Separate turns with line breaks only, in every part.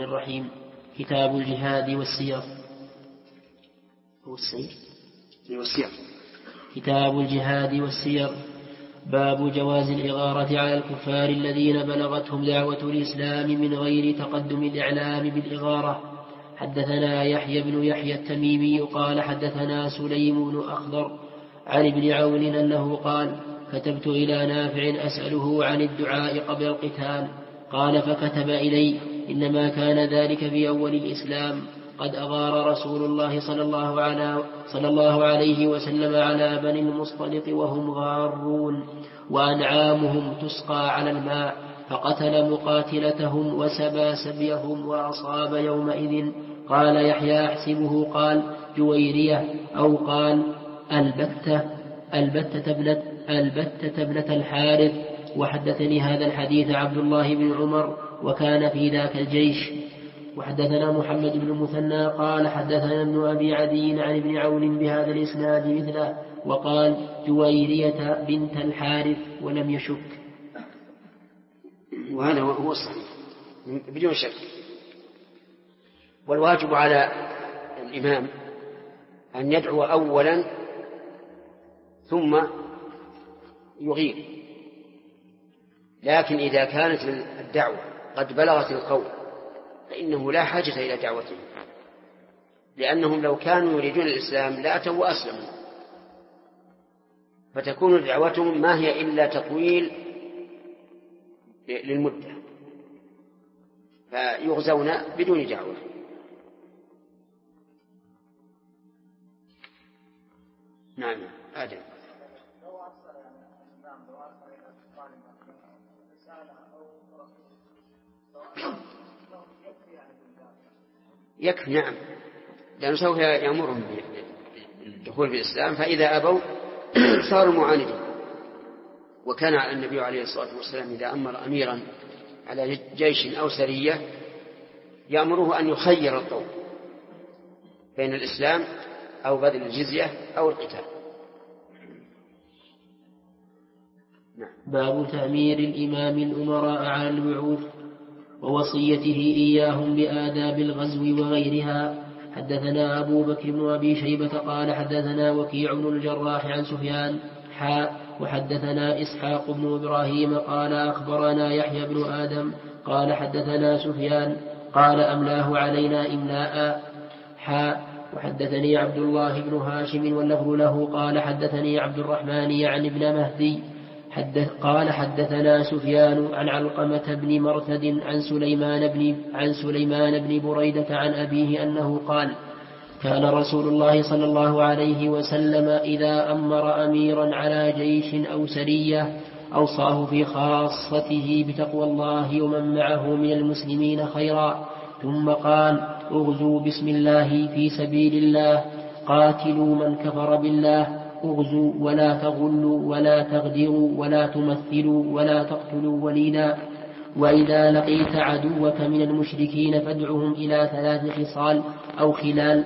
الرحيم. كتاب الجهاد والسير. كتاب الجهاد والسير. باب جواز الإغارة على الكفار الذين بلغتهم دعوة الإسلام من غير تقدم الإعلام بالإغارة. حدثنا يحيى بن يحيى التميمي قال حدثنا سليم بن أخضر عن ابن عون أنه قال كتبت إلى نافع أسأله عن الدعاء قبل القتال، قال فكتب إلي إنما كان ذلك في أول الإسلام، قد أغار رسول الله صلى الله عليه وسلم على بني المصطلق وهم غارون وأنعامهم تسقى على الماء، فقتل مقاتلتهم وسبى سبيهم وأصاب يومئذ. قال يحيى أحسبه قال جويرية أو قال البتة ابنة الحارث. وحدثني هذا الحديث عبد الله بن عمر وكان في ذاك الجيش. وحدثنا محمد بن المثنى قال حدثنا ابن أبي عدي عن ابن عون بهذا الإسناد مثله وقال جويرية بنت الحارث ولم يشك.
وهذا هو الصحيح بدون شك. والواجب على الإمام أن يدعو أولا ثم يغير، لكن إذا كانت الدعوة قد بلغت القوم فإنه لا حاجة إلى دعوتهم، لأنهم لو كانوا يريدون الإسلام لأتوا وأسلموا، فتكون دعوتهم ما هي إلا تطويل للمدة، فيغزون بدون دعوة. نعم آدم. يكفي نعم، لأنه سوف يأمرهم بالدخول في الإسلام، فإذا أبوا صاروا معاندين. وكان النبي عليه الصلاة والسلام إذا أمر أميرا على جيش أو سرية يأمره أن يخير القوم بين الإسلام أو بذل الجزية أو القتال.
باب تأمير الإمام الأمراء على الوعوث ووصيته إياهم بآداب الغزو وغيرها. حدثنا أبو بكر بن أبي شيبة قال حدثنا وكيع بن الجراح عن سفيان وحدثنا إسحاق بن إبراهيم قال أخبرنا يحيى بن آدم قال حدثنا سفيان قال أملاه علينا إملاء. وحدثني عبد الله بن هاشم واللفظ له قال حدثني عبد الرحمن يعني ابن مهدي قال حدثنا سفيان عن علقمة بن مرثد عن سليمان بن بريدة عن أبيه أنه قال كان رسول الله صلى الله عليه وسلم إذا أمر أميرا على جيش أو سرية أوصاه في خاصته بتقوى الله ومن معه من المسلمين خيرا، ثم قال اغزوا بسم الله في سبيل الله، قاتلوا من كفر بالله، اغزوا ولا تغلوا ولا تغدروا ولا تمثلوا ولا تقتلوا وليدا، وإذا لقيت عدوك من المشركين فادعهم إلى 3 خصال أو خلال،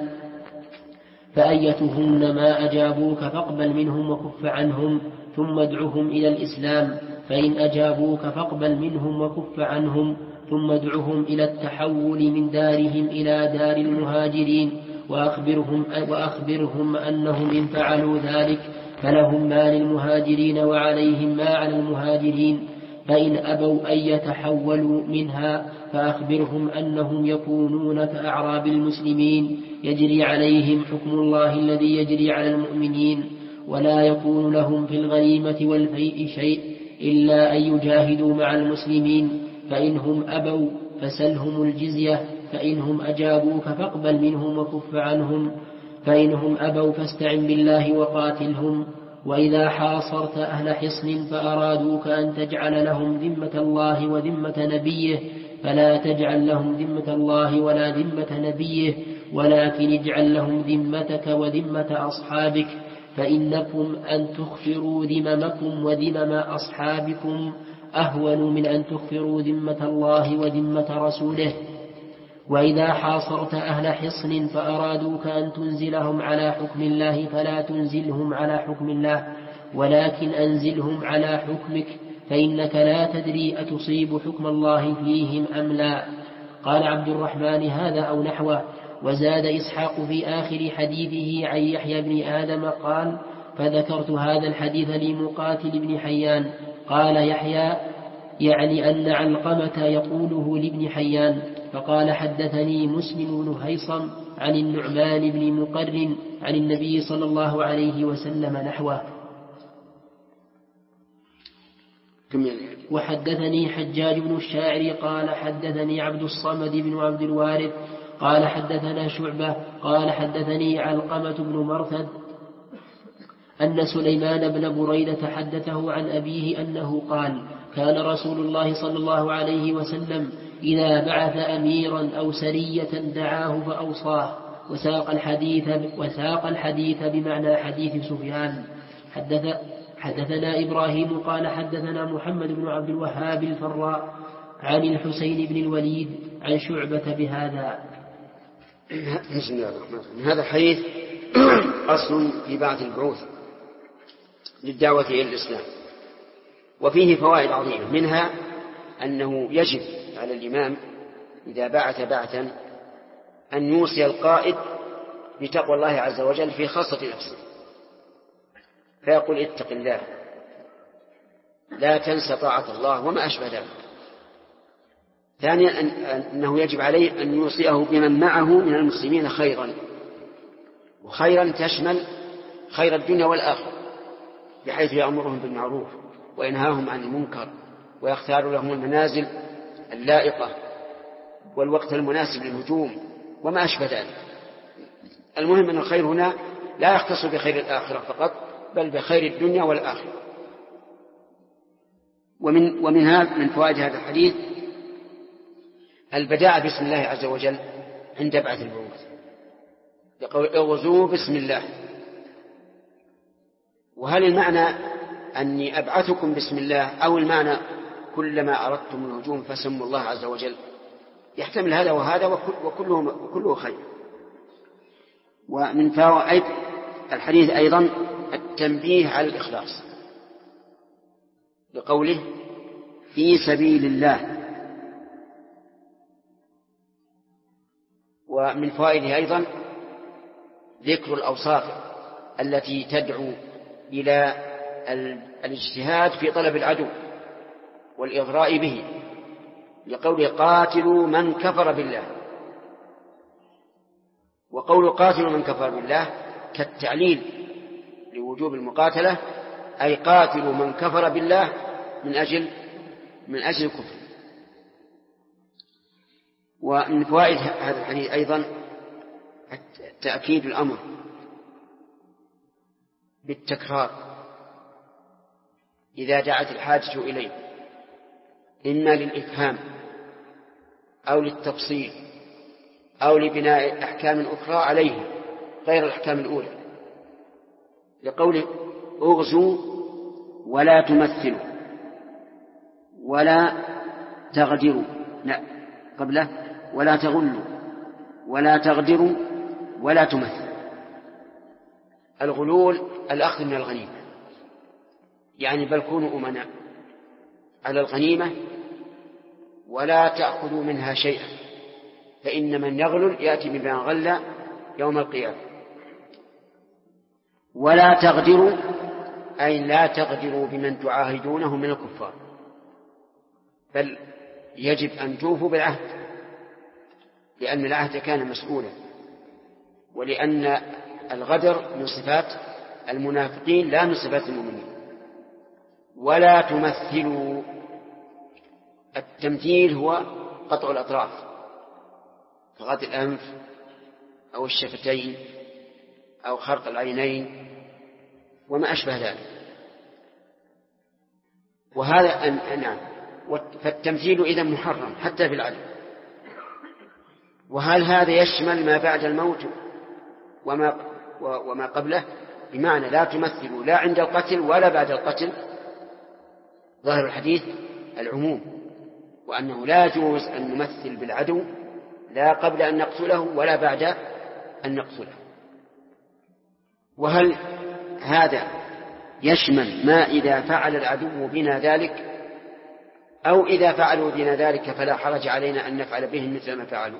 فأيتهن ما أجابوك فاقبل منهم وكف عنهم، ثم ادعهم إلى الإسلام، فإن أجابوك فاقبل منهم وكف عنهم، ثم ادعهم إلى التحول من دارهم إلى دار المهاجرين، وأخبرهم أنهم إن فعلوا ذلك فلهم ما للمهاجرين وعليهم ما على المهاجرين، فإن أبوا أن يتحولوا منها فأخبرهم أنهم يكونون كأعراب المسلمين يجري عليهم حكم الله الذي يجري على المؤمنين، ولا يكون لهم في الغنيمة والفيء شيء إلا أن يجاهدوا مع المسلمين، فإنهم أبوا فسلهم الجزية، فإنهم أجابوك فاقبل منهم وكف عنهم، فإنهم أبوا فاستعن بالله وقاتلهم. وإذا حاصرت أهل حصن فأرادوك أن تجعل لهم ذمة الله وذمة نبيه فلا تجعل لهم ذمة الله ولا ذمة نبيه، ولكن اجعل لهم ذمتك وذمة أصحابك، فإنكم أن تخفروا ذممكم وذمم أصحابكم أهون من أن تخفروا ذمة الله وذمة رسوله. وإذا حاصرت أهل حصن فأرادوك أن تنزلهم على حكم الله فلا تنزلهم على حكم الله، ولكن أنزلهم على حكمك، فإنك لا تدري أتصيب حكم الله فيهم أم لا. قال عبد الرحمن هذا أو نحوه. وزاد إسحاق في آخر حديثه عن يحيى بن آدم قال فذكرت هذا الحديث لمقاتل بن حيان. قال يحيى يعني أن علقمة يقوله لابن حيان. فقال حدثني مسلم بن هيصم عن النعمان بن مقرن عن النبي صلى الله عليه وسلم نحوه. وحدثني حجاج بن الشاعر قال حدثني عبد الصمد بن عبد الوارث قال حدثنا شعبة قال حدثني علقمة بن مرثد أن سليمان بن بريدة حدثه عن أبيه أنه قال كان رسول الله صلى الله عليه وسلم إذا بعث أميرا أو سرية دعاه فأوصاه. وساق الحديث بمعنى حديث سفيان. حدثنا إبراهيم قال حدثنا محمد بن عبد الوهاب الفراء عن الحسين بن الوليد عن شعبة بهذا.
بسم الله الرحمن الرحيم. هذا الحديث أصل في بعث البعوث للدعوة إلى الإسلام، وفيه فوائد عظيمة، منها أنه يجب على الإمام إذا بعث بعثا أن يوصي القائد بتقوى الله عز وجل في خاصة نفسه، فيقول اتق الله لا تنسى طاعة الله وما أشبه ذلك. ثانيا أنه يجب عليه أن يوصيه بمن معه من المسلمين خيرا، وخيرا تشمل خير الدنيا والآخرة، بحيث يأمرهم بالمعروف وينهاهم عن المنكر ويختار لهم المنازل اللائقة والوقت المناسب للهجوم وما أشبه ذلك. المهم أن الخير هنا لا يختص بخير الآخرة فقط، بل بخير الدنيا والآخرة. من فوائد هذا الحديث البداء باسم الله عز وجل عند بعث البعوث، يقول اغزوا بسم الله. وهل المعنى أني أبعثكم بسم الله، أو المعنى كلما أردتم الهجوم فسموا الله عز وجل؟ يحتمل هذا وهذا، وكله خير. ومن فوائد الحديث أيضا التنبيه على الإخلاص، لقوله في سبيل الله. ومن فوائده أيضا ذكر الأوصاف التي تدعو إلى الاجتهاد في طلب العدو والإغراء به، لقوله قاتلوا من كفر بالله. وقول قاتلوا من كفر بالله كالتعليل لوجوب المقاتلة، أي قاتلوا من كفر بالله من أجل الكفر. ومن فوائد هذا الحديث أيضا تأكيد الأمر بالتكرار إذا دعت الحاجة إليه، إما للإفهام أو للتفصيل أو لبناء أحكام أخرى عليه غير الأحكام الأولى، لقوله اغزوا ولا تمثلوا ولا تغدروا، لا قبله ولا تغلوا ولا تغدروا ولا تمثلوا. الغلول الأخذ من الغنيمة، يعني بل كونوا أمناء على الغنيمة ولا تأخذوا منها شيئا، فإن من يغلل يأتي بما غل يوم القيامة. ولا تغدروا أي لا تغدروا بمن تعاهدونه من الكفار، بل يجب أن توفوا بالعهد، لأن العهد كان مسؤولا، ولأن الغدر من صفات المنافقين لا من صفات المؤمنين. ولا تمثلوا، التمثيل هو قطع الأطراف كغط الأنف أو الشفتين أو خرق العينين وما أشبه ذلك. وهذا نعم، فالتمثيل إذن محرم حتى في العدل. وهل هذا يشمل ما بعد الموت وما قبله؟ بمعنى لا تمثلوا لا عند القتل ولا بعد القتل. ظاهر الحديث العموم، وأنه لا يجوز أن نمثل بالعدو لا قبل أن نقتله ولا بعد أن نقتله. وهل هذا يشمل ما إذا فعل العدو بنا ذلك، أو إذا فعلوا بنا ذلك فلا حرج علينا أن نفعل بهم مثل ما فعلوا.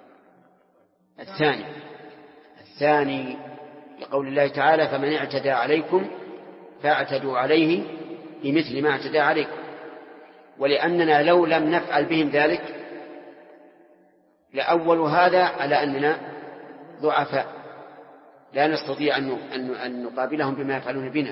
الثاني لقول الله تعالى فمن اعتدى عليكم فاعتدوا عليه بمثل ما اعتدى عليكم، ولأننا لو لم نفعل بهم ذلك لأول هذا على أننا ضعفاء لا نستطيع أن نقابلهم بما يفعلون بنا.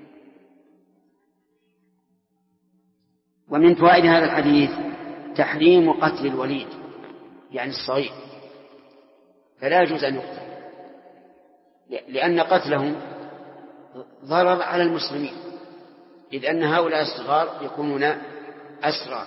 ومن فوائد هذا الحديث تحريم قتل الوليد يعني الصغير، فلا يجوز أن يقتل، لأن قتلهم ضرر على المسلمين، إذ أن هؤلاء الصغار يكونون أسرى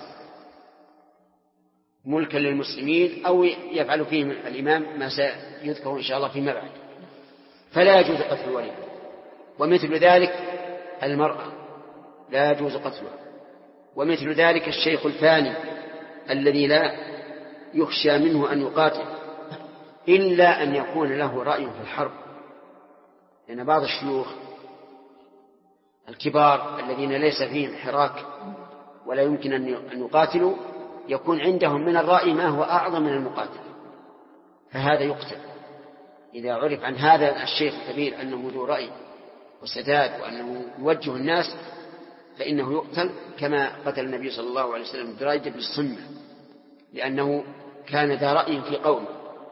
ملكا للمسلمين أو يفعل فيهم الإمام ما سيذكر إن شاء الله فيما بعد، فلا يجوز قتل الوليد. ومثل ذلك المرأة لا يجوز قتلها، ومثل ذلك الشيخ الفاني الذي لا يخشى منه أن يقاتل إلا أن يكون له رأي في الحرب، لأن بعض الشيوخ الكبار الذين ليس فيهم حراك ولا يمكن أن يقاتلوا يكون عندهم من الرأي ما هو أعظم من المقاتل، فهذا يقتل. إذا عرف عن هذا الشيخ الكبير أنه ذو رأي وسداد وأنه يوجه الناس فإنه يقتل، كما قتل النبي صلى الله عليه وسلم دريد بن الصمة لأنه كان ذا رأي في قومه.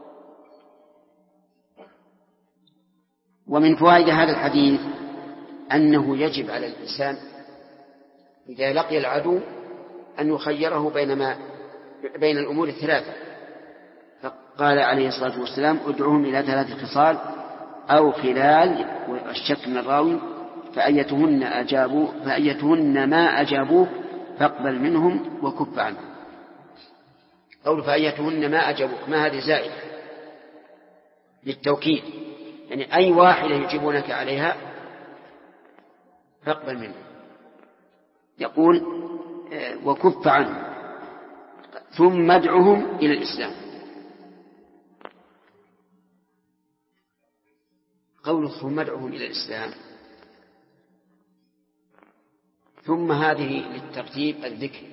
ومن فوائد هذا الحديث أنه يجب على الإنسان إذا لقي العدو أن يخيره بين الأمور الثلاثة، فقال عليه الصلاة والسلام ادعوهم إلى 3 خصال أو خلال، والشك من الراوي فأيتهن ما أجابوه فاقبل منهم وكف عنهم. قول فأيتهن ما أجابوك ما هذه زائدة للتوكيد، يعني أي واحدة يجيبونك عليها فاقبل منهم. يقول وكف عنهم ثم ادعهم إلى الإسلام. قوله ثم ادعهم إلى الإسلام ثم هذه للترتيب الذكري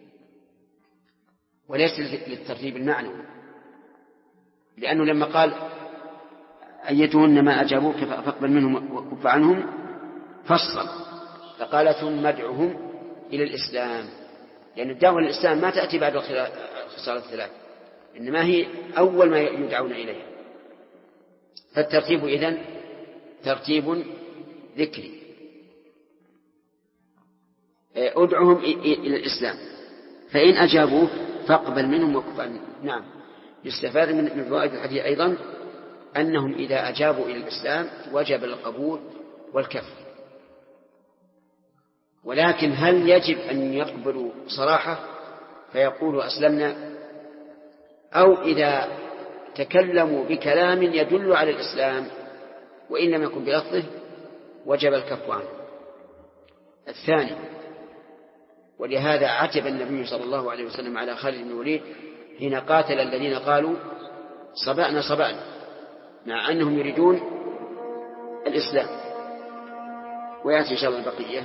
وليس للترتيب المعنوي، لأنه لما قال أيتهن ما أجابوك فاقبل منهم وكف عنهم فصل فقال ثم ادعهم إلى الإسلام، لأن الدعوة للإسلام ما تأتي بعد الخصال الثلاث، إنما هي أول ما يدعون إليها. فالترتيب إذن ترتيب ذكري. ادعهم إلى الإسلام فإن أجابوه فاقبل منهم وكف عنهم. نعم، يستفاد من فوائد الحديث أيضا أنهم إذا أجابوا إلى الإسلام وجب القبول والكف، ولكن هل يجب أن يقبلوا صراحة فيقولوا أسلمنا، أو إذا تكلموا بكلام يدل على الإسلام وإن لم يكن بلفظه وجب الكف عنه. الثاني، ولهذا عتب النبي صلى الله عليه وسلم على خالد بن الوليد حين قاتل الذين قالوا صبأنا مع أنهم يريدون الإسلام. ويأتي إن شاء الله البقية.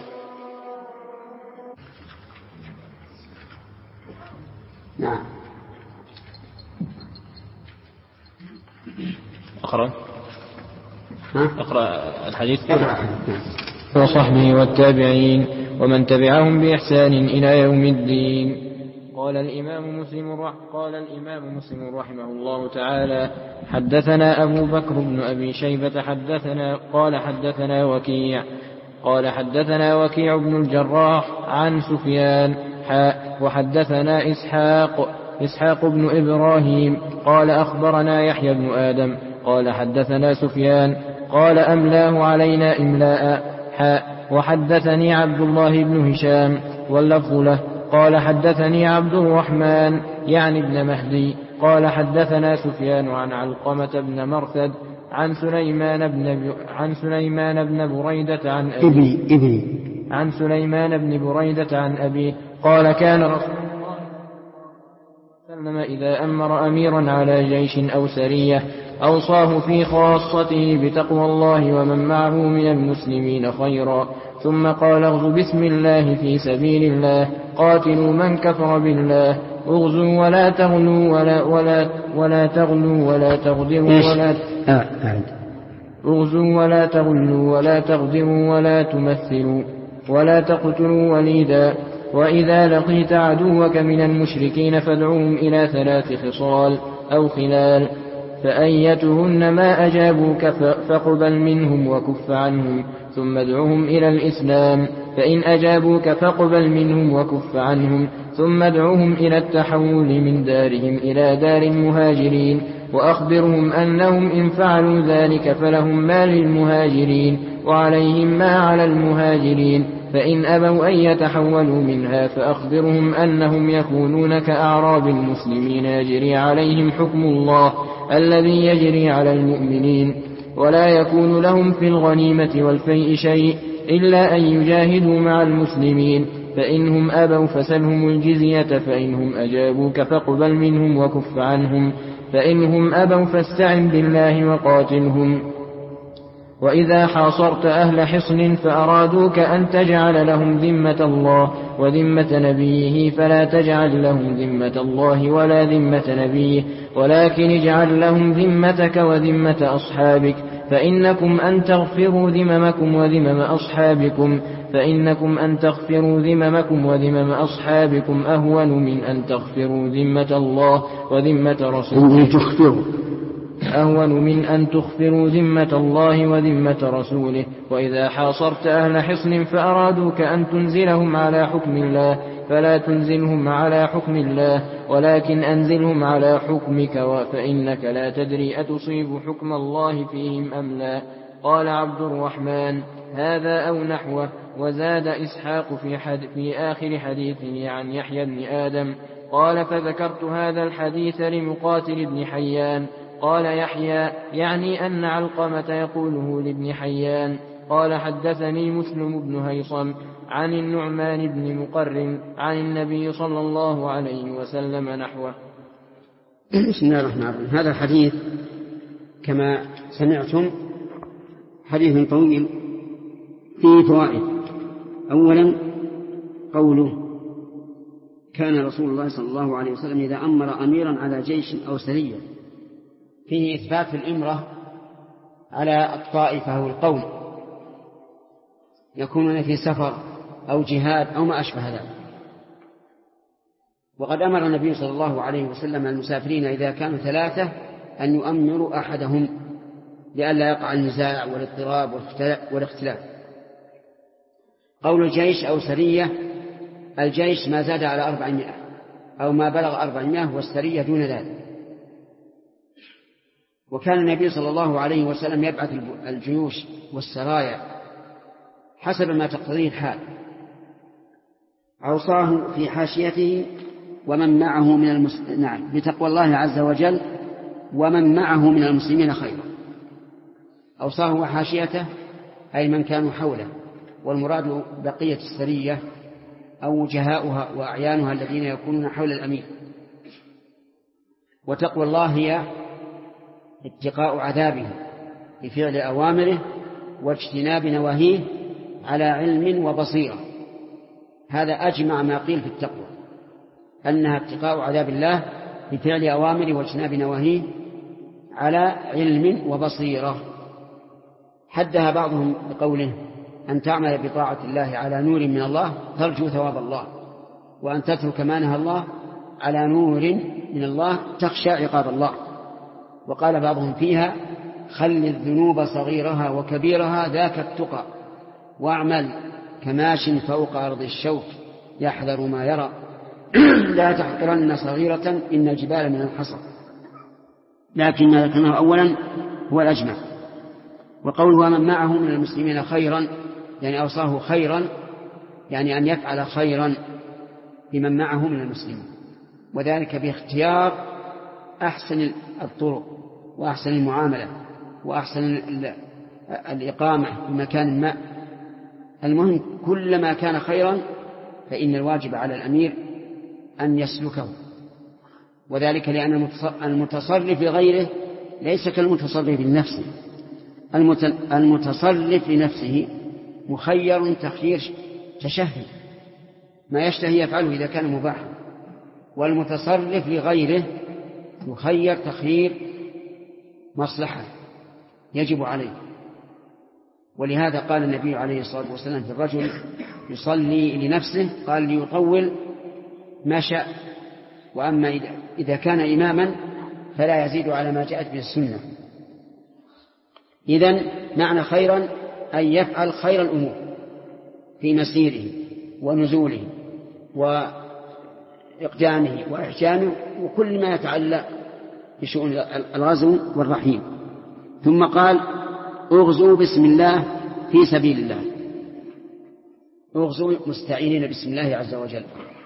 نعم.
أقرأ الحديث.
وصحبه والتابعين ومن تبعهم بإحسان إلى يوم الدين. قال الإمام مسلم رحمه الله تعالى حدثنا أبو بكر بن أبي شيبة حدثنا وكيع بن الجراح عن سفيان وحدثنا إسحاق بن إبراهيم قال أخبرنا يحيى بن آدم قال حدثنا سفيان قال أملاه علينا إملاء وحدثني عبد الله بن هشام واللفظ له قال حدثني عبد الرحمن يعني ابن مهدي قال حدثنا سفيان عن علقمة بن مرثد عن سليمان بن بريدة عن أبيه قال كان رسول الله صلى الله عليه وسلم إذا أمر أميرا على جيش أو سرية أوصاه في خاصته بتقوى الله ومن معه من المسلمين خيرا، ثم قال اغزوا بسم الله في سبيل الله قاتلوا من كفر بالله اغزوا ولا تغلوا ولا تغلوا ولا تغدروا اغزوا ولا تغلوا ولا تغدروا ولا تمثلوا ولا تقتلوا وليدا وإذا لقيت عدوك من المشركين فادعوهم إلى 3 خصال أو خلال فأيتهن ما أجابوك فاقبل منهم وكف عنهم ثم ادعهم إلى الإسلام فإن أجابوك فاقبل منهم وكف عنهم ثم ادعهم إلى التحول من دارهم إلى دار المهاجرين وأخبرهم أنهم إن فعلوا ذلك فلهم ما للمهاجرين وعليهم ما على المهاجرين فإن أبوا أن يتحولوا منها فأخبرهم أنهم يكونون كأعراب المسلمين يجري عليهم حكم الله الذي يجري على المؤمنين ولا يكون لهم في الغنيمة والفيء شيء إلا أن يجاهدوا مع المسلمين فإنهم أبوا فسلهم الجزية فإنهم أجابوك فاقبل منهم وكف عنهم فإنهم أبوا فاستعن بالله وقاتلهم وإذا حاصرت أهل حصن فأرادوك أن تجعل لهم ذمة الله وذمة نبيه فلا تجعل لهم ذمة الله ولا ذمة نبيه ولكن اجعل لهم ذمتك وذمة أصحابك فإنكم أن تغفروا ذممكم وذمم أصحابكم أهون من أن تغفروا ذمة الله وذمة رسوله وإذا حاصرت أهل حصن فأرادوك أن تنزلهم على حكم الله فلا تنزلهم على حكم الله ولكن أنزلهم على حكمك فإنك لا تدري أتصيب حكم الله فيهم أم لا. قال عبد الرحمن هذا أو نحوه. وزاد إسحاق في آخر حديثه عن يحيى بن آدم قال فذكرت هذا الحديث لمقاتل بن حيان قال يحيى يعني أن علقمة يقوله لابن حيان قال حدثني مسلم بن هيصم عن النعمان بن مقرن عن النبي صلى الله عليه وسلم نحوه.
بسم الله الرحمن الرحيم. هذا الحديث كما سمعتم حديث طويل فيه فوائد. أولا قوله كان رسول الله صلى الله عليه وسلم إذا أمر أميرا على جيش أو سرية فيه إثبات الإمرة على الطائفة أو القوم يكونون في سفر أو جهاد أو ما أشبه ذلك. وقد أمر النبي صلى الله عليه وسلم المسافرين إذا كانوا 3 أن يؤمروا أحدهم لئلا يقع النزاع والاضطراب والاختلاف. قول الجيش أو سرية الجيش ما زاد على 400 أو ما بلغ 400 والسرية دون ذلك. وكان النبي صلى الله عليه وسلم يبعث الجيوش والسرايا حسب ما تقتضيه الحال. أوصاه في حاشيته ومن معه من بتقوى الله عز وجل ومن معه من المسلمين خيرا. أوصاه وحاشيته أي من كانوا حوله، والمراد بقية السرية أو وجهاؤها وأعيانها الذين يكونون حول الأمير. وتقوى الله هي اتقاء عذابه بفعل أوامره واجتناب نواهيه على علم وبصيرة. هذا أجمع ما قيل في التقوى، أنها اتقاء عذاب الله بفعل أوامره واجتناب نواهيه على علم وبصيرة. حدها بعضهم بقوله أن تعمل بطاعة الله على نور من الله ترجو ثواب الله، وأن تترك ما نهى الله على نور من الله تخشى عقاب الله. وقال بعضهم فيها خل الذنوب صغيرها وكبيرها ذاك التقى واعمل كماش فوق أرض الشوك يحذر ما يرى لا تحقرن صغيرة إن الجبال من الحصى. لكن ما ذكرناه أولا هو الأجمع. وقوله من معه من المسلمين خيرا يعني أوصاه خيرا يعني أن يفعل خيرا لمن معه من المسلمين، وذلك باختيار أحسن الطرق وأحسن المعاملة وأحسن الإقامة في مكان ما. المهم كلما كان خيرا فإن الواجب على الأمير أن يسلكه، وذلك لأن المتصرف لغيره ليس كالمتصرف لنفسه. المتصرف لنفسه مخير تخيير تشهي، ما يشتهي يفعله إذا كان مباحا، والمتصرف لغيره مخير تخيير مصلحة يجب عليه. ولهذا قال النبي عليه الصلاة والسلام في الرجل يصلي لنفسه قال ليطول ما شاء، وأما إذا كان إماما فلا يزيد على ما جاءت به السنة. إذن معنى خيرا أن يفعل خير الأمور في مسيره ونزوله وإقدامه وإحجامه وكل ما يتعلق بشؤون الغزو والرحيل. ثم قال اغزوا بسم الله في سبيل الله، اغزوا مستعينين بسم الله عز وجل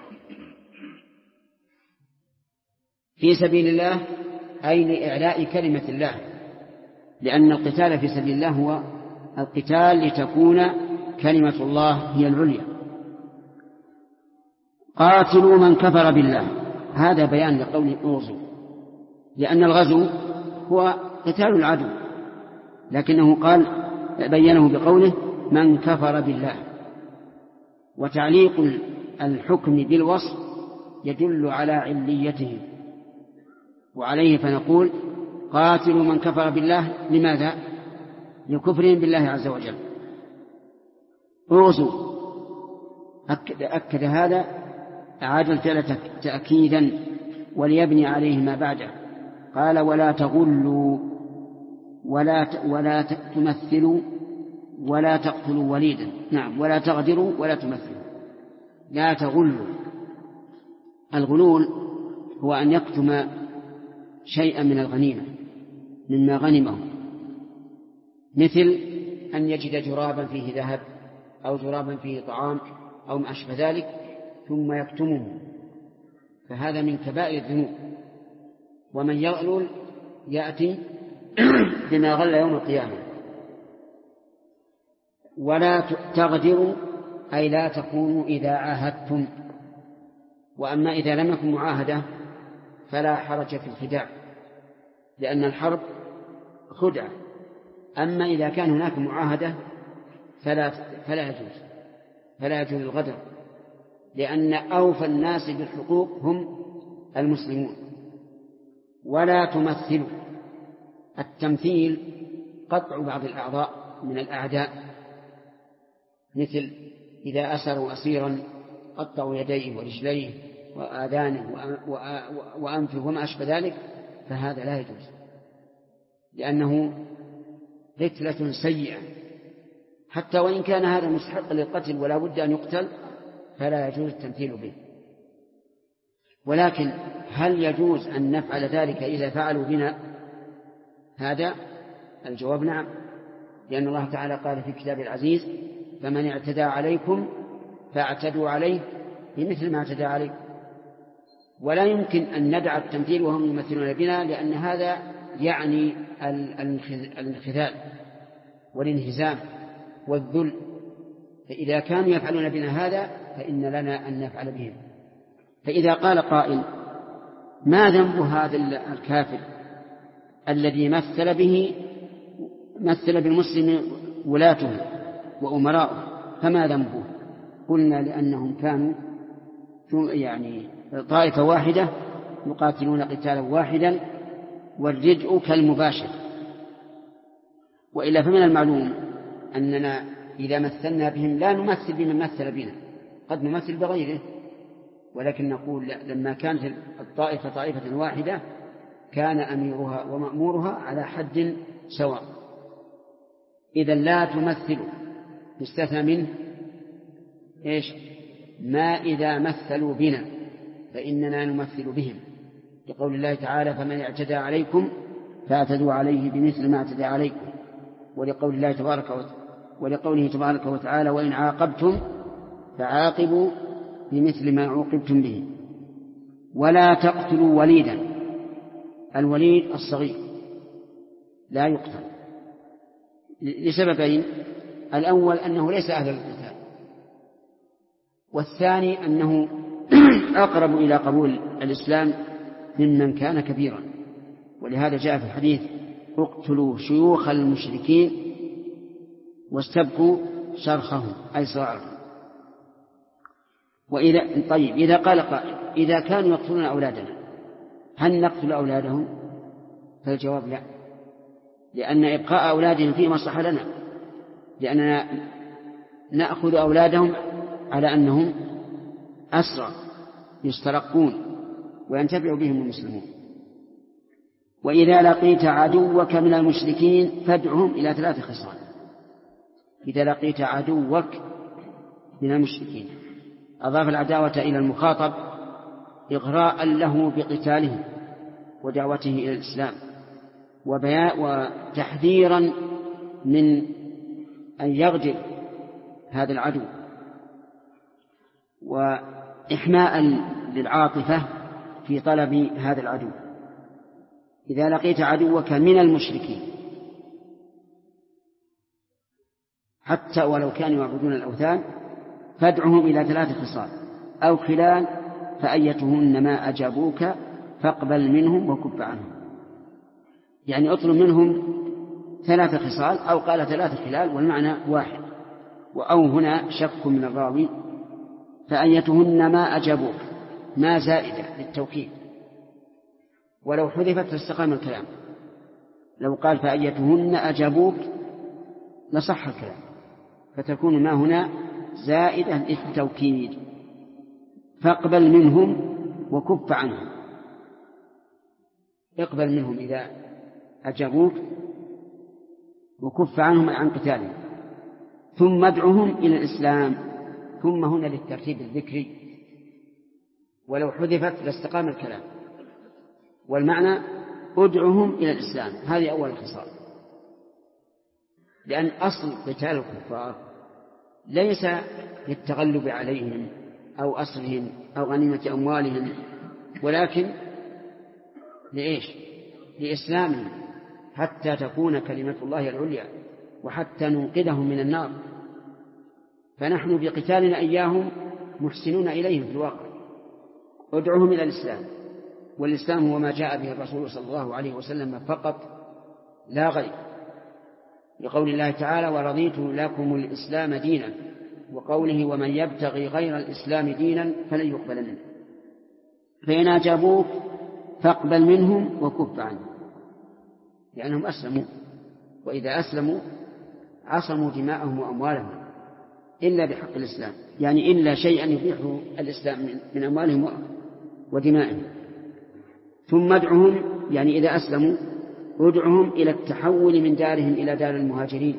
في سبيل الله، أي لإعلاء كلمة الله، لأن القتال في سبيل الله هو القتال لتكون كلمة الله هي العليا. قاتلوا من كفر بالله، هذا بيان لقول اغزوا، لأن الغزو هو قتال العدو، لكنه قال بينه بقوله من كفر بالله. وتعليق الحكم بالوصف يدل على عليته، وعليه فنقول قاتلوا من كفر بالله. لماذا؟ لكفرهم بالله عز وجل. اغزوا أكد هذا، أعاد الفعل تأكيدا وليبني عليه ما بعده. قال ولا تغلوا ولا تمثلوا ولا تقتلوا وليدا. نعم، ولا تغدروا ولا تمثلوا. لا تغلوا، الغلول هو أن يكتم شيئا من الغنيمة مما غنمه، مثل أن يجد جرابا فيه ذهب أو جرابا فيه طعام أو ما أشبه ذلك ثم يكتمه، فهذا من كبائر الذنوب. ومن يغلل يأتي بما غل يوم القيامة. ولا تغدروا أي لا تكونوا إذا عاهدتم، وأما إذا لم يكن معاهدة فلا حرج في الخداع، لأن الحرب خدعة. أما إذا كان هناك معاهدة فلا يجوز الغدر، لأن أوفى الناس بالحقوق هم المسلمون. ولا تمثلوا، التمثيل قطع بعض الأعضاء من الأعداء، مثل إذا أسروا أسيرا قطعوا يديه ورجليه وآذانه وأنفه وما أشبه ذلك، فهذا لا يجوز، لأنه قتلة سيئة، حتى وإن كان هذا مستحق للقتل ولا بد أن يقتل فلا يجوز التمثيل به. ولكن هل يجوز أن نفعل ذلك إذا فعلوا بنا؟ هذا الجواب نعم، لأن الله تعالى قال في كتاب العزيز فمن اعتدى عليكم فاعتدوا عليه بمثل ما اعتدى عليكم. ولا يمكن أن ندع التمثيل وهم يمثلون بنا، لأن هذا يعني الانخذال والانهزام والذل، فإذا كانوا يفعلون بنا هذا فإن لنا أن نفعل بهم. فإذا قال قائل ما ذنب هذا الكافر الذي مثل بالمسلم ولاته وأمراءه، فما ذنبه؟ قلنا لأنهم كانوا يعني طائفة واحدة يقاتلون قتالا واحدا، والردء كالمباشر. وإلا فمن المعلوم أننا إذا مثلنا بهم لا نمثل بمن مثل بنا، قد نمثل بغيره، ولكن نقول لما كانت الطائفة طائفة واحدة كان أميرها ومأمورها على حد سواء. إذا لا تمثل يستثنى منه إيش؟ ما إذا مثلوا بنا فإننا نمثل بهم، لقول الله تعالى فمن اعتدى عليكم فاعتدوا عليه بمثل ما اعتدى عليكم، ولقوله تبارك وتعالى وإن عاقبتم فعاقبوا بمثل ما عوقبتم به. ولا تقتلوا وليدا، الوليد الصغير لا يقتل لسببين: الأول أنه ليس أهل للقتال، والثاني أنه أقرب إلى قبول الإسلام ممن كان كبيرا. ولهذا جاء في الحديث اقتلوا شيوخ المشركين واستبقوا شرخهم أي صغارهم. طيب إذا قال قائل إذا كانوا يقتلون أولادنا هل نقتل أولادهم؟ فالجواب لا، لأن إبقاء أولادهم فيه مصلحة لنا، لأننا نأخذ أولادهم على أنهم أسرى يسترقون وينتفع بهم المسلمون. وإذا لقيت عدوك من المشركين فادعهم إلى 3 خصال. إذا لقيت عدوك من المشركين أضاف العداوة إلى المخاطب إغراء له بقتاله ودعوته إلى الإسلام وتحذيرا من أن يغدر هذا العدو وإحماء للعاطفة في طلب هذا العدو. إذا لقيت عدوك من المشركين حتى ولو كانوا يعبدون الأوثان فادعهم إلى 3 خصال أو خلال فأيتهن ما أجابوك فاقبل منهم وكف عنهم. يعني اطلب منهم 3 خصال أو قال 3 خلال والمعنى واحد، أو هنا شك من الراوي فأيتهن ما أجابوك ما زائدة للتوكيد، ولو حذفت لاستقام الكلام. لو قال فأيتهن أجابوك لصح الكلام، فتكون ما هنا زائدة للتوكيد. فاقبل منهم وكف عنهم، اقبل منهم إذا أجابوك وكف عنهم عن قتالهم، ثم ادعهم إلى الإسلام. ثم هنا للترتيب الذكري، ولو حذفت لاستقام الكلام، والمعنى ادعهم إلى الإسلام. هذه أول الخصال، لأن أصل قتال الكفار ليس للتغلب عليهم أو أسرهم أو غنيمة أموالهم، ولكن لإيش؟ لإسلامهم حتى تكون كلمة الله العليا وحتى ننقذهم من النار. فنحن بقتالنا إياهم محسنون إليهم في الواقع. ادعوهم إلى الإسلام، والإسلام هو ما جاء به الرسول صلى الله عليه وسلم فقط لا غير، لقول الله تعالى ورضيت لكم الإسلام دينا، وقوله ومن يبتغي غير الإسلام دينا فلن يقبل منه. فإن أجابوك فاقبل منهم وكف عنهم، لأنهم أسلموا، وإذا أسلموا عصموا دماءهم وأموالهم إلا بحق الإسلام، يعني إلا شيئا يبيحه الإسلام من أموالهم ودمائهم. ثم ادعهم، يعني إذا أسلموا ادعهم إلى التحول من دارهم إلى دار المهاجرين.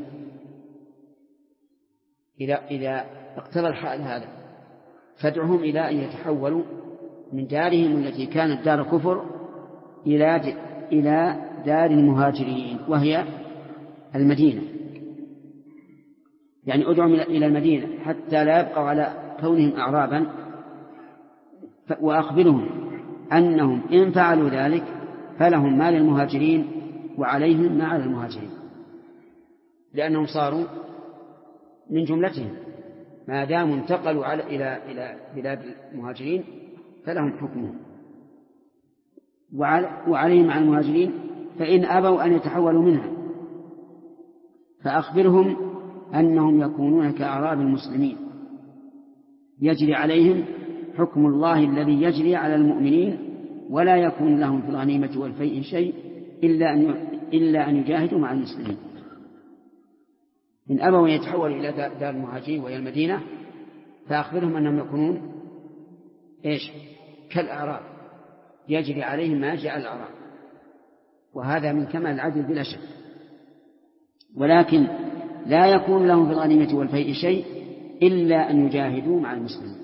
إذا اقتضى الحال هذا فادعهم إلى أن يتحولوا من دارهم التي كانت دار كفر إلى دار المهاجرين وهي المدينة. يعني ادعهم إلى المدينة حتى لا يبقوا على كونهم أعرابا، وأخبرهم أنهم إن فعلوا ذلك فلهم ما للمهاجرين وعليهم ما على المهاجرين، لأنهم صاروا من جملتهم ما داموا انتقلوا إلى بلاد المهاجرين فلهم حكمهم، وعليهم على المهاجرين فإن أبوا أن يتحولوا منها فأخبرهم أنهم يكونون كأعراب المسلمين يجري عليهم حكم الله الذي يجري على المؤمنين، ولا يكون لهم في الغنيمة والفيء شيء إلا أن يجاهدوا مع المسلمين. إن أبوا أن يتحولوا إلى دار المهاجرين وهي المدينة فأخبرهم أنهم يكونون كالأعراب يجري عليهم ما يجري على الأعراب، وهذا من كمال العدل بلا شك. ولكن لا يكون لهم في الغنيمة والفيء شيء إلا أن يجاهدوا مع المسلمين.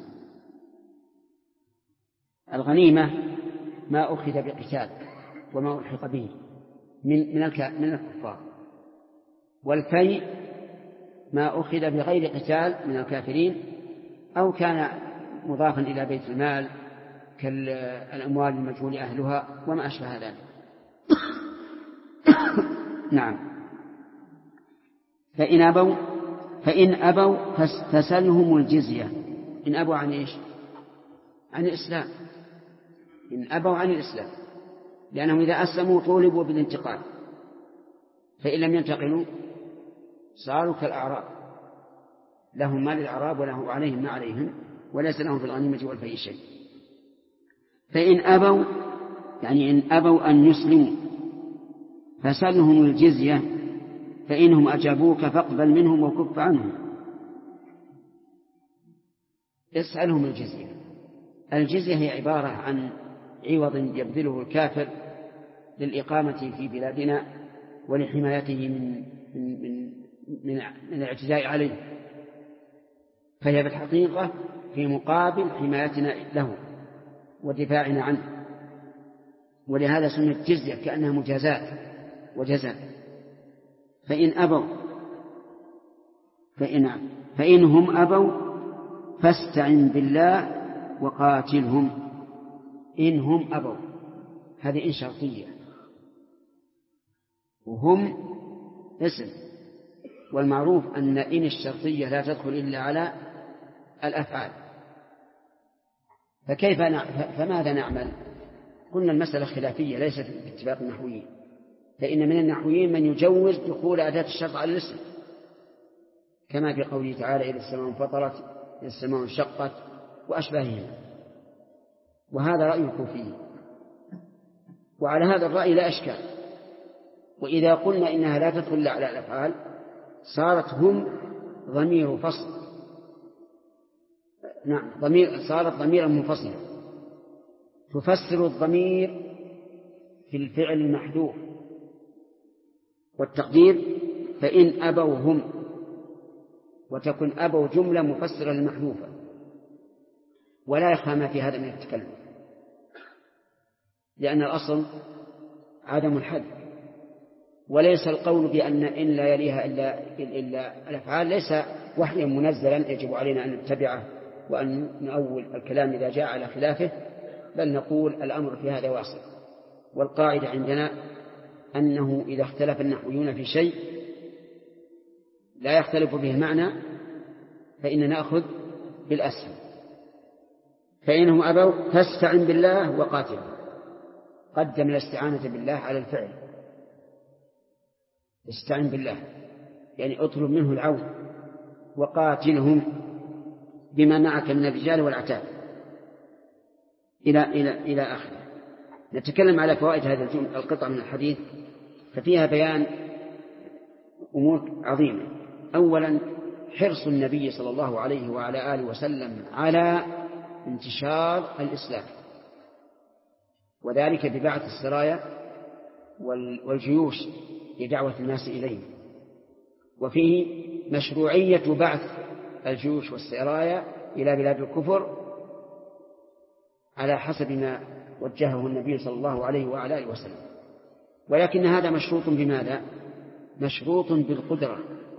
الغنيمة ما أخذ بقتال وما ألحق به من الكفار، والفيء ما أخذ بغير قتال من الكافرين أو كان مضافا إلى بيت المال كالأموال المجهول أهلها وما أشبه ذلك. نعم. فإن أبوا فسلهم الجزية. إن أبوا عن إيش؟ عن الإسلام. إن أبوا عن الإسلام، لأنهم إذا أسلموا طولبوا بالانتقال، فإن لم ينتقلوا صاروا كالأعراب لهم ما للأعراب وله عليهم ما عليهم وليس لهم في الغنيمة والفيء شيء. فإن أبوا يعني إن أبوا أن يسلموا فسلهم الجزية فإنهم أجابوك فاقبل منهم وكف عنهم. اسألهم الجزية. الجزية هي عبارة عن عوض يبذله الكافر للإقامة في بلادنا ولحمايته من الاعتداء عليه، فهي بالحقيقة في مقابل حمايتنا له ودفاعنا عنه، ولهذا سميت جزية كأنها مجازات وجزاء. فإنهم أبوا فاستعن بالله وقاتلهم. إنهم أبوا هذه إن شرطية، وهم اسم، والمعروف أن إن الشرطية لا تدخل إلا على الأفعال. فماذا نعمل؟ قلنا المسألة خلافية ليست باتفاق النحويين، فإن من النحويين من يجوز دخول أداة الشرط على الاسم، كما في قوله تعالى إذا السماء انفطرت إذا السماء انشقت وأشباههما، وهذا رأي الكوفي، وعلى هذا الرأي لا أشكال. وإذا قلنا إنها لا تدخل على الأفعال صارت هم ضمير فصل، صارت ضميرا منفصلا تفسر الضمير في الفعل المحذوف، والتقدير فإن أبوا هم، وتكون أبوا جملة مفسرة للمحذوفة، ولا يخفى ما في هذا من التكلم، لأن الأصل عدم الحد، وليس القول بأن إن لا يليها إلا الأفعال ليس وحيا منزلا يجب علينا أن نتبعه وأن نؤول الكلام إذا جاء على خلافه، بل نقول الأمر في هذا واصل. والقاعدة عندنا أنه إذا اختلف النحويون في شيء لا يختلف به معنى فإن نأخذ بالأسهل. فإنهم أبوا فاستعن بالله وقاتل، قدم الاستعانة بالله على الفعل. استعن بالله يعني اطلب منه العون، وقاتلهم بما معك من الرجال والعتاد إلى آخره. نتكلم على فوائد هذه القطعة من الحديث، ففيها بيان أمور عظيمة. أولا حرص النبي صلى الله عليه وعلى آله وسلم على انتشار الإسلام، وذلك ببعث السرايا والجيوش لدعوة الناس إليه. وفيه مشروعية بعث الجيوش والسرايا إلى بلاد الكفر على حسب ما وجهه النبي صلى الله عليه وعلى آله وسلم، ولكن هذا مشروط بماذا؟ مشروط بالقدرة،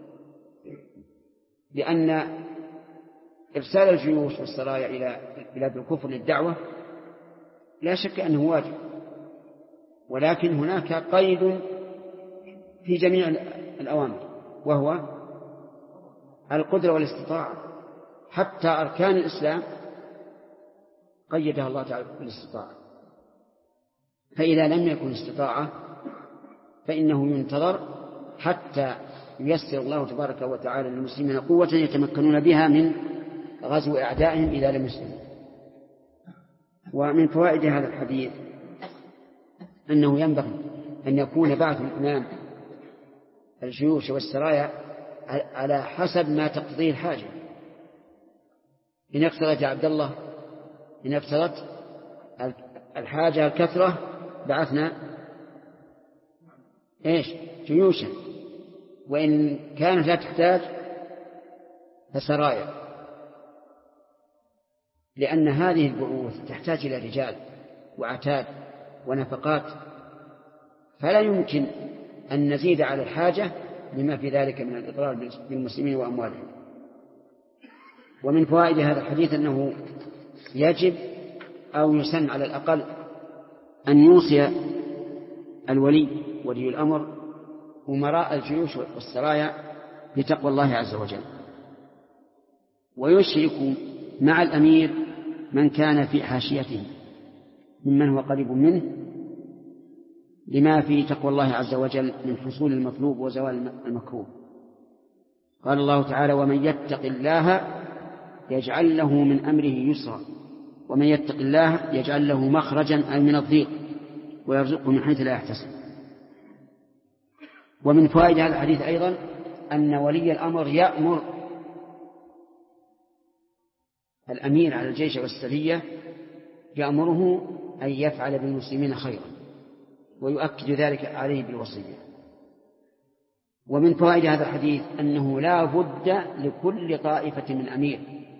لأن إرسال الجيوش والسرايا إلى بلاد الكفر للدعوة لا شك أنه واجب، ولكن هناك قيد في جميع الأوامر وهو القدرة والاستطاعة. حتى أركان الإسلام قيدها الله تعالى بالاستطاعة، فإذا لم يكن استطاعة فإنه ينتظر حتى ييسر الله تبارك وتعالى للمسلمين قوة يتمكنون بها من غزو أعدائهم إذا لم يسلموا. ومن فوائد هذا الحديث أنه ينبغي أن يكون بعث الإمام الجيوش والسرايا على حسب ما تقتضيه الحاجة. إن اقتضت يا عبد الله، إن اقتضت الحاجة الكثرة بعثنا جيوشا، وإن كانت لا تحتاج فسرايا، لأن هذه البعوث تحتاج إلى رجال وعتاد ونفقات، فلا يمكن أن نزيد على الحاجة لما في ذلك من الإضرار بالمسلمين وأموالهم. ومن فوائد هذا الحديث أنه يجب أو يسن على الأقل أن يوصي ولي الأمر أمراء الجيوش والسرايا بتقوى الله عز وجل، ويشرك مع الأمير من كان في حاشيته ممن هو قريب منه، لما في تقوى الله عز وجل من حصول المطلوب وزوال المكروه. قال الله تعالى: ومن يتق الله يجعل له من أمره يسرا، ومن يتق الله يجعل له مخرجا أي من الضيق ويرزقه من حيث لا يحتسب. ومن فوائد هذا الحديث أيضا أن ولي الأمر يأمر الأمير على الجيش والسرية، يأمره أن يفعل بالمسلمين خيرا، ويؤكد ذلك عليه بالوصية. ومن فوائد هذا الحديث أنه لا بد لكل طائفة من أمير،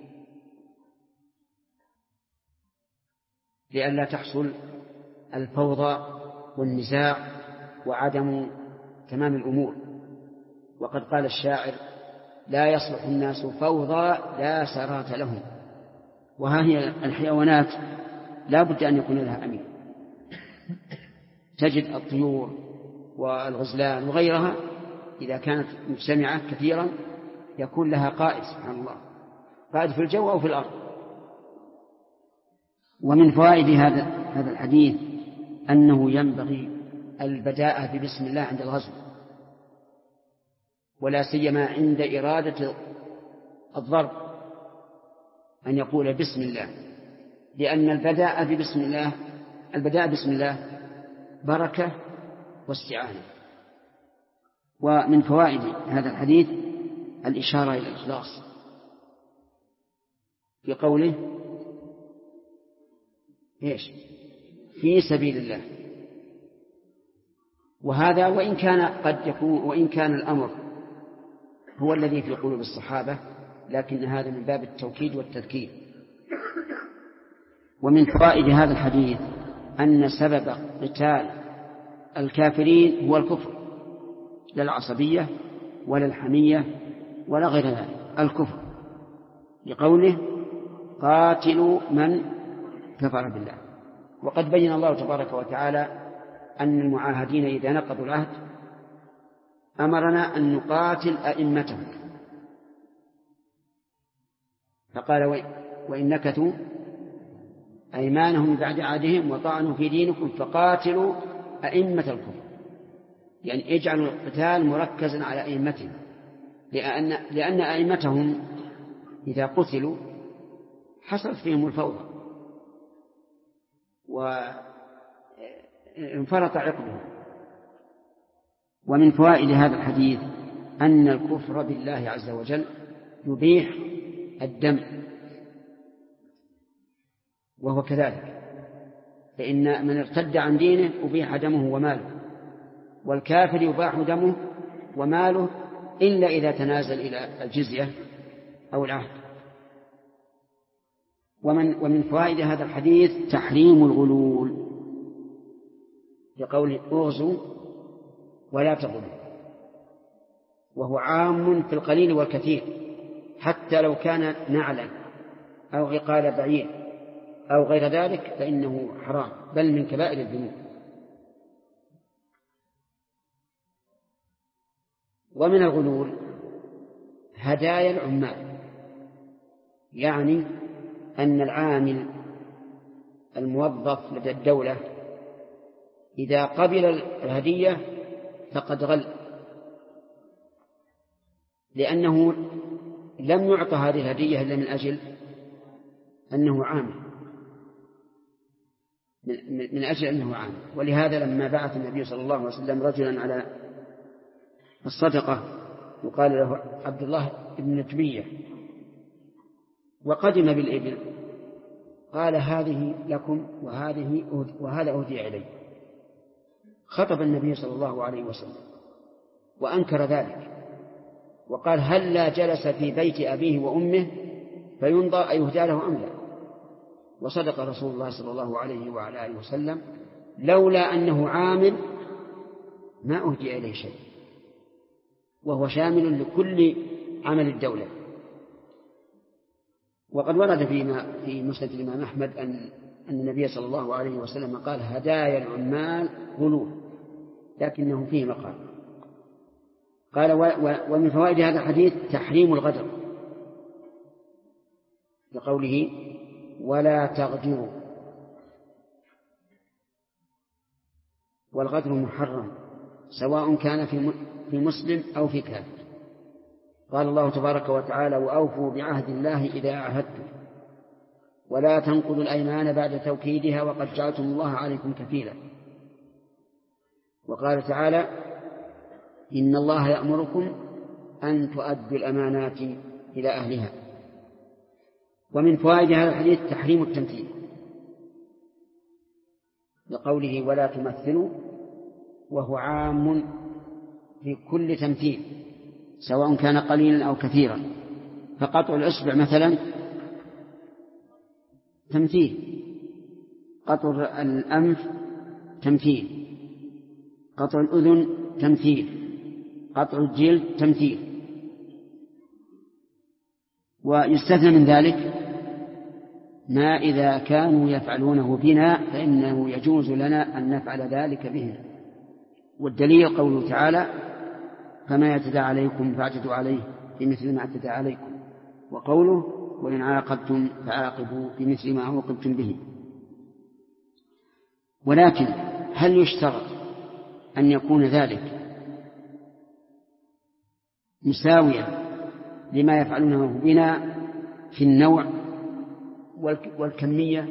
لئلا تحصل الفوضى والنزاع وعدم تمام الأمور. وقد قال الشاعر: لا يصلح الناس فوضى لا سرات لهم. وها هي الحيوانات لا بد أن يكون لها أمير. تجد الطيور والغزلان وغيرها إذا كانت مجتمعة كثيرا يكون لها قائد، سبحان الله، قائد في الجو أو في الأرض. ومن فوائد هذا الحديث أنه ينبغي البداءة ببسم الله عند الغزو، ولا سيما عند إرادة الضرب أن يقول بسم الله، لأن البداء بسم الله بركة واستعانة. ومن فوائد هذا الحديث الإشارة إلى الإخلاص في قوله في سبيل الله. وهذا وإن كان الأمر هو الذي في قلوب الصحابة، لكن هذا من باب التوكيد والتذكير. ومن فوائد هذا الحديث أن سبب قتال الكافرين هو الكفر، لا العصبية ولا الحمية ولا غير ذلك، الكفر، لقوله: قاتلوا من كفر بالله. وقد بين الله تبارك وتعالى أن المعاهدين إذا نقضوا العهد أمرنا أن نقاتل أئمتهم، فقال: وإن نكثوا أيمانهم بعد عهدهم وطعنوا في دينكم فقاتلوا أئمة الكفر، يعني اجعلوا القتال مركزا على أئمتهم، لأن أئمتهم إذا قتلوا حصلت فيهم الفوضى وانفرط عقبهم. ومن فوائد هذا الحديث أن الكفر بالله عز وجل يبيح الدم، وهو كذلك، فإن من ارتد عن دينه أبيح دمه وماله، والكافر يباح دمه وماله إلا إذا تنازل إلى الجزية أو العهد. ومن فوائد هذا الحديث تحريم الغلول، لقول: اغزوا ولا تغلوا، وهو عام في القليل والكثير، حتى لو كان نعلا أو عقال بعير أو غير ذلك فإنه حرام، بل من كبائر الذنوب. ومن الغلول هدايا العمال، يعني أن العامل الموظف لدى الدولة إذا قبل الهدية فقد غل، لأنه لم يعطى هذه الهدية إلا من أجل أنه عامل، من أجل أنه عامل. ولهذا لما بعث النبي صلى الله عليه وسلم رجلا على الصدقة يقال له عبد الله بن نجبية، وقدم بالإبل، قال: هذه لكم وهذا أهدي إلي. خطب النبي صلى الله عليه وسلم وأنكر ذلك، وقال: هل لا جلس في بيت أبيه وأمه فينظر أيهدى له أم لا؟ وصدق رسول الله صلى الله عليه وعلى آله وسلم، لولا أنه عامل ما أهدي إليه شيء، وهو شامل لكل عمل الدولة. وقد ورد في مسند الإمام أحمد أن النبي صلى الله عليه وسلم قال: هدايا العمال غلول، لكنه فيه مقال. قال: ومن فوائد هذا الحديث تحريم الغدر، لقوله: ولا تغدروا. والغدر محرم سواء كان في مسلم أو في كافر. قال الله تبارك وتعالى: وأوفوا بعهد الله إذا عاهدتم ولا تنقضوا الأيمان بعد توكيدها وقد جعلتم الله عليكم كفيلا. وقال تعالى: إن الله يأمركم أن تؤدوا الأمانات إلى أهلها. ومن فوائد هذا الحديث تحريم التمثيل لقوله: ولا تمثلوا، وهو عام في كل تمثيل سواء كان قليلا أو كثيرا. فقطع الإصبع مثلا تمثيل، قطع الأنف تمثيل، قطع الأذن تمثيل، قطع الجلد تمثيل. ويستثنى من ذلك ما إذا كانوا يفعلونه بنا فإنه يجوز لنا أن نفعل ذلك بهم. والدليل قوله تعالى: فما يعتدى عليكم فاعتدوا عليه بمثل ما اعتدى عليكم، وقوله: وإن عاقبتم فعاقبوا بمثل ما عوقبتم به. ولكن هل يشترط أن يكون ذلك مساويا لما يفعلونه بنا في النوع والكمية،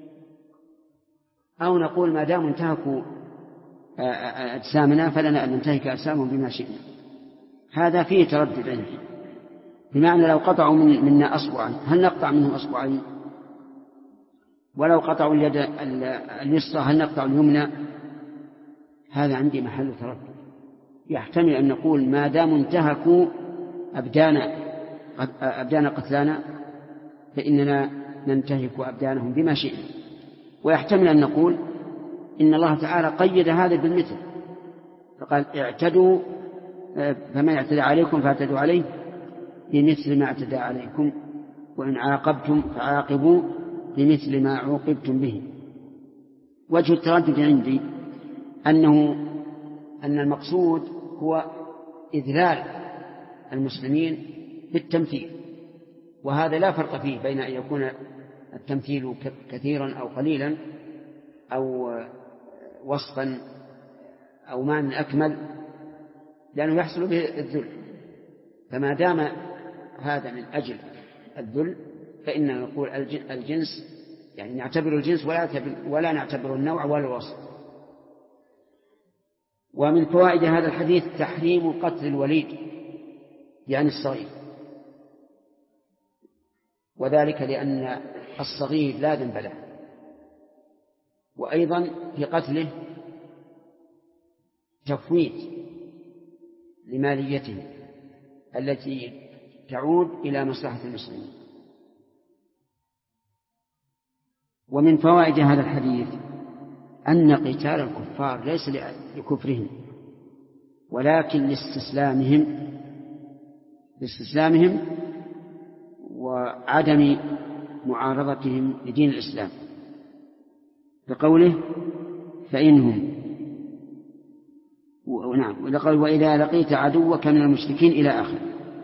أو نقول ما دام انتهكوا أجسامنا فلنا أن ننتهك أجسامهم بما شئنا؟ هذا فيه تردد عنه. بمعنى لو قطعوا منا أصبعا هل نقطع منهم أصبعين؟ ولو قطعوا اليد اليسرى هل نقطع اليمنى؟ هذا عندي محل تردد. يحتمل أن نقول ما دام انتهكوا أبدان قتلانا فإننا ننتهك أبدانهم بما شئنا. ويحتمل أن نقول إن الله تعالى قيد هذا بالمثل فقال: اعتدوا فما يعتدى عليكم فاعتدوا عليه بمثل ما اعتدى عليكم وإن عاقبتم فعاقبوا بمثل ما عوقبتم به. وجه التردد عندي أن المقصود هو إذلال المسلمين بالتمثيل، وهذا لا فرق فيه بين أن يكون التمثيل كثيرا أو قليلا أو وصفا أو معنى أكمل، لأنه يحصل به الذل. فما دام هذا من أجل الذل فإننا نقول الجنس، يعني نعتبر الجنس ولا نعتبر النوع ولا الوصف. ومن فوائد هذا الحديث تحريم قتل الوليد يعني الصغير، وذلك لأن الصغير لا ذنب له، وأيضا في قتله تفويت لماليته التي تعود إلى مصلحة المسلمين. ومن فوائد هذا الحديث أن قتال الكفار ليس لكفرهم ولكن لاستسلامهم وعدم معارضتهم لدين الإسلام، بقوله: فإنهم وإذا لقيت عدوك من المشركين إلى آخر.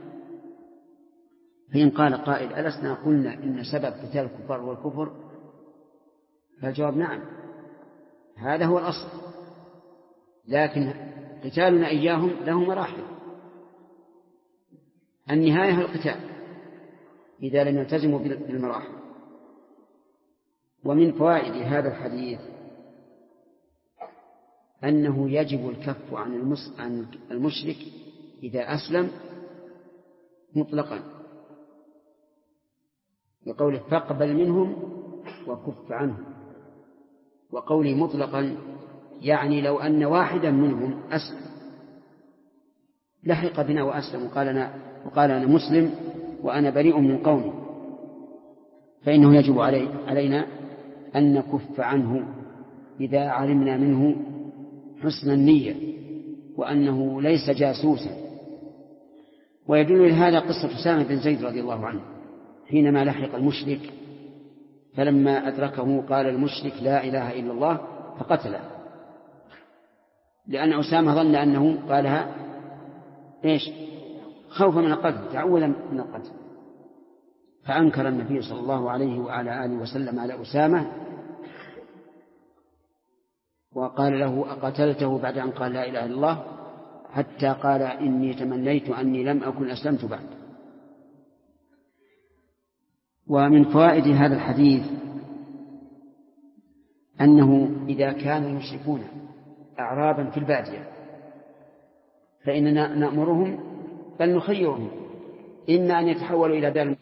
فإن قال قائل: ألسنا قلنا إن سبب قتال الكفار والكفر؟ فالجواب: نعم، هذا هو الأصل، لكن قتالنا إياهم له مراحل. النهاية القتال إذا لم يلتزموا بالمراحل. ومن فوائد هذا الحديث أنه يجب الكف عن المشرك إذا أسلم مطلقا، بقوله: فاقبل منهم وكف عنهم. وقوله مطلقا يعني لو أن واحدا منهم أسلم لحق بنا وأسلم وقال أنا مسلم وأنا بريء من قومي، فإنه يجب علينا أن نكف عنه إذا علمنا منه حسن النية وأنه ليس جاسوسا. ويدل لهذا قصة أسامة بن زيد رضي الله عنه حينما لحق المشرك، فلما أدركه قال المشرك: لا إله إلا الله، فقتله، لأن أسامة ظن أنه قالها خوفا من القتل، تعوذا من القتل. فأنكر النبي صلى الله عليه وعلى آله وسلم على أسامة وقال له: أقتلته بعد أن قال لا إله إلا الله؟ حتى قال إني تمنيت أني لم أكن أسلمت بعد. ومن فوائد هذا الحديث أنه إذا كان المشركون أعرابا في البادية فإننا نأمرهم بل نخيرهم إما أن يتحولوا إلى دار